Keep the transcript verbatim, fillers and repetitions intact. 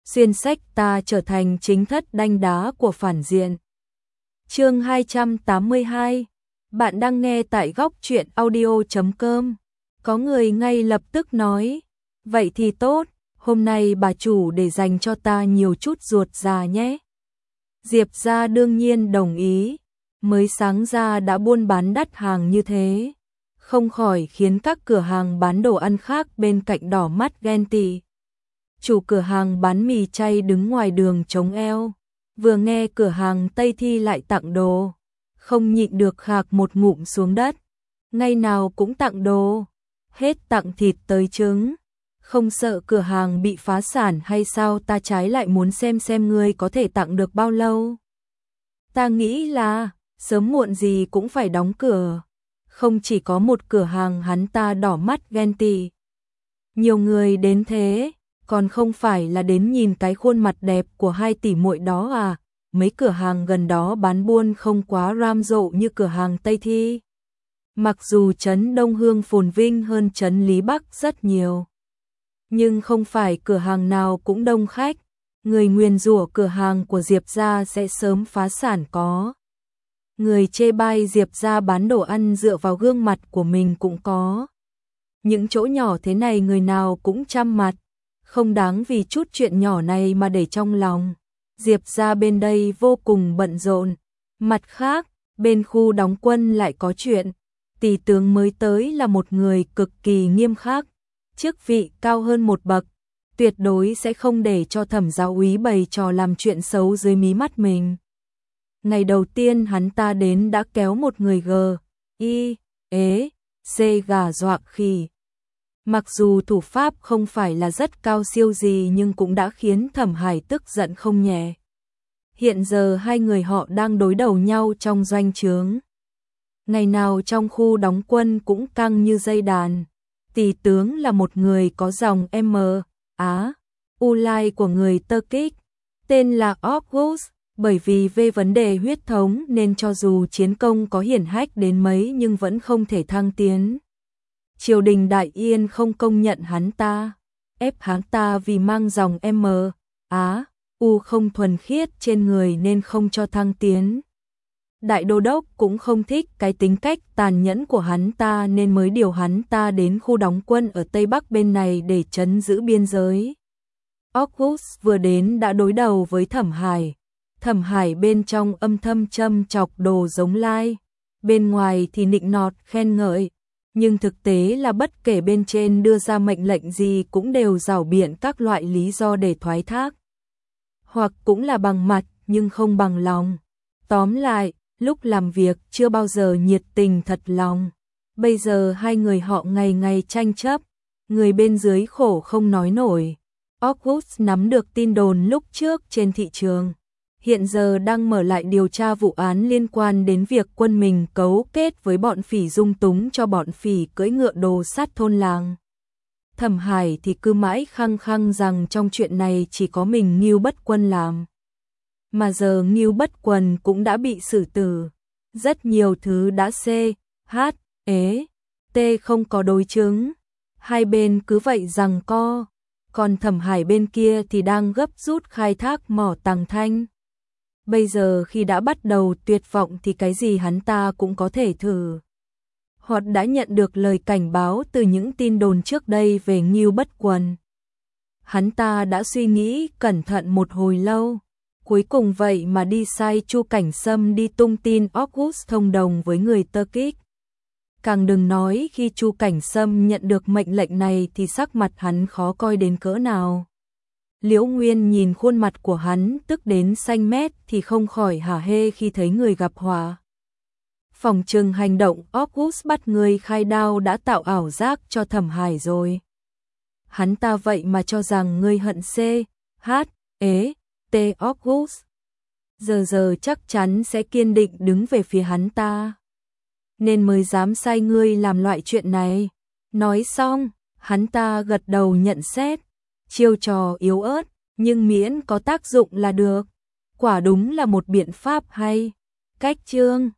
xuyên sách ta trở thành chính thất đanh đá của phản diện. Chương hai trăm tám mươi hai. Bạn đang nghe tại góc truyện audio chấm com. Có người ngay lập tức nói, vậy thì tốt, hôm nay bà chủ để dành cho ta nhiều chút ruột già nhé. Diệp gia đương nhiên đồng ý, mới sáng ra đã buôn bán đắt hàng như thế, không khỏi khiến các cửa hàng bán đồ ăn khác bên cạnh đỏ mắt ghen tị. Chủ cửa hàng bán mì chay đứng ngoài đường chống eo, vừa nghe cửa hàng Tây Thi lại tặng đồ, không nhịn được khạc một ngụm xuống đất. Ngày nào cũng tặng đồ, hết tặng thịt tới trứng, không sợ cửa hàng bị phá sản hay sao? Ta trái lại muốn xem xem ngươi có thể tặng được bao lâu. Ta nghĩ là sớm muộn gì cũng phải đóng cửa. Không chỉ có một cửa hàng hắn ta đỏ mắt ghen tị. Nhiều người đến thế, còn không phải là đến nhìn cái khuôn mặt đẹp của hai tỷ muội đó à? Mấy cửa hàng gần đó bán buôn không quá ram rộ như cửa hàng Tây Thi. Mặc dù trấn Đông Hương phồn vinh hơn trấn Lý Bắc rất nhiều, nhưng không phải cửa hàng nào cũng đông khách. Người nguyền rủa cửa hàng của Diệp gia sẽ sớm phá sản có. Người chê bai Diệp gia bán đồ ăn dựa vào gương mặt của mình cũng có. Những chỗ nhỏ thế này người nào cũng chăm mặt, không đáng vì chút chuyện nhỏ này mà để trong lòng. Diệp gia bên đây vô cùng bận rộn. Mặt khác, bên khu đóng quân lại có chuyện. Tỷ tướng mới tới là một người cực kỳ nghiêm khắc, chức vị cao hơn một bậc, tuyệt đối sẽ không để cho Thẩm giáo úy bày trò làm chuyện xấu dưới mí mắt mình. Ngày đầu tiên hắn ta đến đã kéo một người gờ, y, ế, xê gà dọa khỉ. Mặc dù thủ pháp không phải là rất cao siêu gì nhưng cũng đã khiến Thẩm Hải tức giận không nhẹ. Hiện giờ hai người họ đang đối đầu nhau trong doanh trướng. Ngày nào trong khu đóng quân cũng căng như dây đàn. Tỷ tướng là một người có dòng M, Á, U Lai của người Turkic, tên là August, bởi vì về vấn đề huyết thống nên cho dù chiến công có hiển hách đến mấy nhưng vẫn không thể thăng tiến. Triều đình Đại Yên không công nhận hắn ta, ép hắn ta vì mang dòng M, Á, U không thuần khiết trên người nên không cho thăng tiến. Đại đô đốc cũng không thích cái tính cách tàn nhẫn của hắn ta nên mới điều hắn ta đến khu đóng quân ở Tây Bắc bên này để trấn giữ biên giới. August vừa đến đã đối đầu với Thẩm Hải. Thẩm Hải bên trong âm thầm châm chọc đồ giống lai, bên ngoài thì nịnh nọt khen ngợi, nhưng thực tế là bất kể bên trên đưa ra mệnh lệnh gì cũng đều rảo biện các loại lý do để thoái thác. Hoặc cũng là bằng mặt nhưng không bằng lòng. Tóm lại, lúc làm việc chưa bao giờ nhiệt tình thật lòng. Bây giờ hai người họ ngày ngày tranh chấp, người bên dưới khổ không nói nổi. August nắm được tin đồn lúc trước trên thị trường, hiện giờ đang mở lại điều tra vụ án liên quan đến việc quân mình cấu kết với bọn phỉ dung túng cho bọn phỉ cưỡi ngựa đồ sát thôn làng. Thẩm Hải thì cứ mãi khăng khăng rằng trong chuyện này chỉ có mình Ngưu Bất Quân làm. Mà giờ Ngưu Bất Quân cũng đã bị xử tử. Rất nhiều thứ đã C, H, ế, T không có đối chứng. Hai bên cứ vậy giằng co. Còn Thẩm Hải bên kia thì đang gấp rút khai thác mỏ Tàng Thanh. Bây giờ khi đã bắt đầu tuyệt vọng thì cái gì hắn ta cũng có thể thử. Hoặc đã nhận được lời cảnh báo từ những tin đồn trước đây về Ngưu Bất Quân. Hắn ta đã suy nghĩ cẩn thận một hồi lâu. Cuối cùng vậy mà đi sai Chu Cảnh Sâm đi tung tin August thông đồng với người Turkic. Càng đừng nói khi Chu Cảnh Sâm nhận được mệnh lệnh này thì sắc mặt hắn khó coi đến cỡ nào. Liễu Nguyên nhìn khuôn mặt của hắn tức đến xanh mét thì không khỏi hả hê khi thấy người gặp họa. Phòng trừng hành động August bắt người khai đao đã tạo ảo giác cho Thẩm Hải rồi. Hắn ta vậy mà cho rằng ngươi hận C, H, ế, T August. Giờ giờ chắc chắn sẽ kiên định đứng về phía hắn ta. Nên mới dám sai ngươi làm loại chuyện này. Nói xong, hắn ta gật đầu nhận xét. Chiêu trò yếu ớt, nhưng miễn có tác dụng là được. Quả đúng là một biện pháp hay. Cách chương